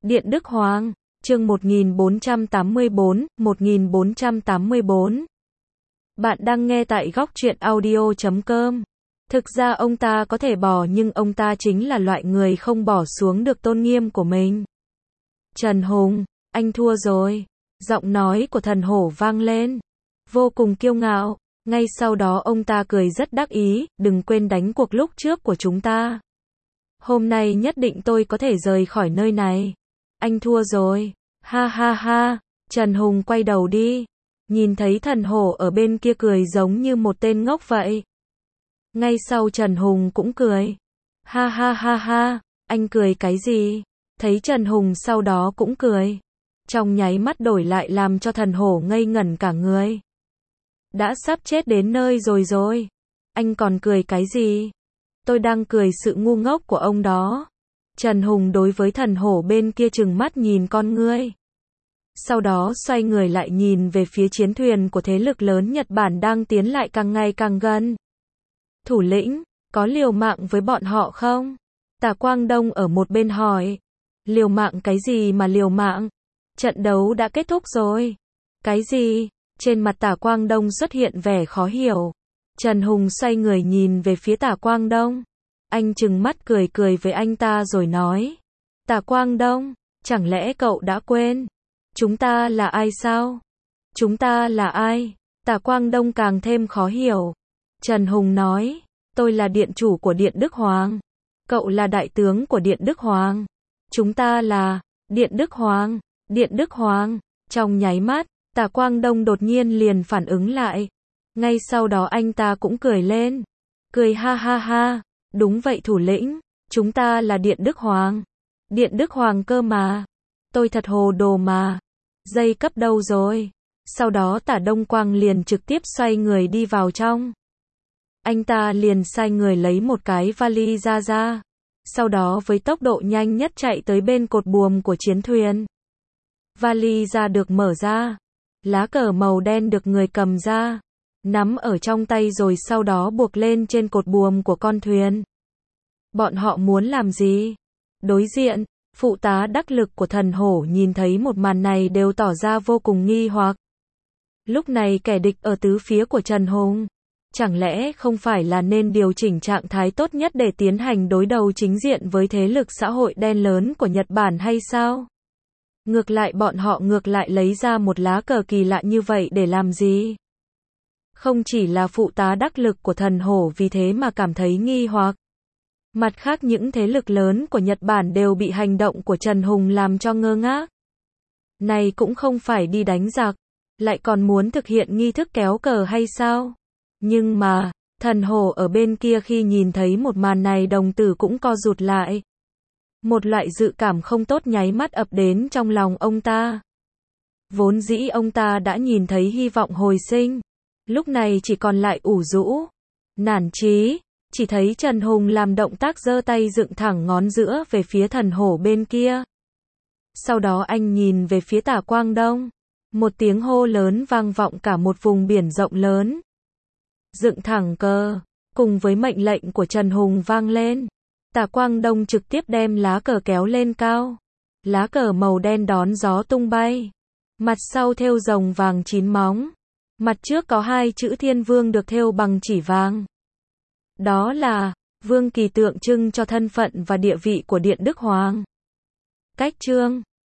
Điện Đức Hoàng, chương 1484, 1484. Bạn đang nghe tại góc truyện audio.com. Thực ra ông ta có thể bỏ nhưng ông ta chính là loại người không bỏ xuống được tôn nghiêm của mình. Trần Hùng, anh thua rồi. Giọng nói của thần hổ vang lên. Vô cùng kiêu ngạo. Ngay sau đó ông ta cười rất đắc ý, đừng quên đánh cuộc lúc trước của chúng ta. Hôm nay nhất định tôi có thể rời khỏi nơi này. Anh thua rồi. Ha ha ha. Trần Hùng quay đầu đi. Nhìn thấy thần hổ ở bên kia cười giống như một tên ngốc vậy. Ngay sau Trần Hùng cũng cười. Ha ha ha ha. Anh cười cái gì? Thấy Trần Hùng sau đó cũng cười. Trong nháy mắt đổi lại làm cho thần hổ ngây ngẩn cả người. Đã sắp chết đến nơi rồi. Anh còn cười cái gì? Tôi đang cười sự ngu ngốc của ông đó. Trần Hùng đối với thần hổ bên kia trừng mắt nhìn con ngươi. Sau đó xoay người lại nhìn về phía chiến thuyền của thế lực lớn Nhật Bản đang tiến lại càng ngày càng gần. Thủ lĩnh, có liều mạng với bọn họ không? Tả Quang Đông ở một bên hỏi. Liều mạng cái gì mà liều mạng? Trận đấu đã kết thúc rồi. Cái gì? Trên mặt Tả Quang Đông xuất hiện vẻ khó hiểu. Trần Hùng xoay người nhìn về phía Tả Quang Đông. Anh trừng mắt cười với anh ta rồi nói. Tả Quang Đông, chẳng lẽ cậu đã quên? Chúng ta là ai sao? Chúng ta là ai? Tả Quang Đông càng thêm khó hiểu. Trần Hùng nói. Tôi là điện chủ của Điện Đức Hoàng. Cậu là đại tướng của Điện Đức Hoàng. Chúng ta là Điện Đức Hoàng. Điện Đức Hoàng. Trong nháy mắt, Tả Quang Đông đột nhiên liền phản ứng lại. Ngay sau đó anh ta cũng cười lên. Cười ha ha ha. Đúng vậy thủ lĩnh. Chúng ta là Điện Đức Hoàng. Điện Đức Hoàng cơ mà. Tôi thật hồ đồ mà. Dây cấp đâu rồi? Sau đó Tả Đông Quang liền trực tiếp xoay người đi vào trong. Anh ta liền sai người lấy một cái vali ra. Sau đó với tốc độ nhanh nhất chạy tới bên cột buồm của chiến thuyền. Vali ra được mở ra. Lá cờ màu đen được người cầm ra. Nắm ở trong tay rồi sau đó buộc lên trên cột buồm của con thuyền. Bọn họ muốn làm gì? Đối diện, phụ tá đắc lực của thần hổ nhìn thấy một màn này đều tỏ ra vô cùng nghi hoặc. Lúc này kẻ địch ở tứ phía của Trần Hùng. Chẳng lẽ không phải là nên điều chỉnh trạng thái tốt nhất để tiến hành đối đầu chính diện với thế lực xã hội đen lớn của Nhật Bản hay sao? Ngược lại bọn họ lấy ra một lá cờ kỳ lạ như vậy để làm gì? Không chỉ là phụ tá đắc lực của thần hổ vì thế mà cảm thấy nghi hoặc. Mặt khác những thế lực lớn của Nhật Bản đều bị hành động của Trần Hùng làm cho ngơ ngác. Này cũng không phải đi đánh giặc, lại còn muốn thực hiện nghi thức kéo cờ hay sao? Nhưng mà, thần hổ ở bên kia khi nhìn thấy một màn này đồng tử cũng co rụt lại. Một loại dự cảm không tốt nháy mắt ập đến trong lòng ông ta. Vốn dĩ ông ta đã nhìn thấy hy vọng hồi sinh. Lúc này chỉ còn lại ủ rũ. Nản chí. Chỉ thấy Trần Hùng làm động tác giơ tay dựng thẳng ngón giữa về phía thần hổ bên kia. Sau đó anh nhìn về phía Tả Quang Đông. Một tiếng hô lớn vang vọng cả một vùng biển rộng lớn. Dựng thẳng cờ. Cùng với mệnh lệnh của Trần Hùng vang lên. Tả Quang Đông trực tiếp đem lá cờ kéo lên cao. Lá cờ màu đen đón gió tung bay. Mặt sau thêu rồng vàng 9 móng. Mặt trước có 2 chữ Thiên Vương được thêu bằng chỉ vàng. Đó là Vương Kỳ tượng trưng cho thân phận và địa vị của Điện Đức Hoàng. Cách chương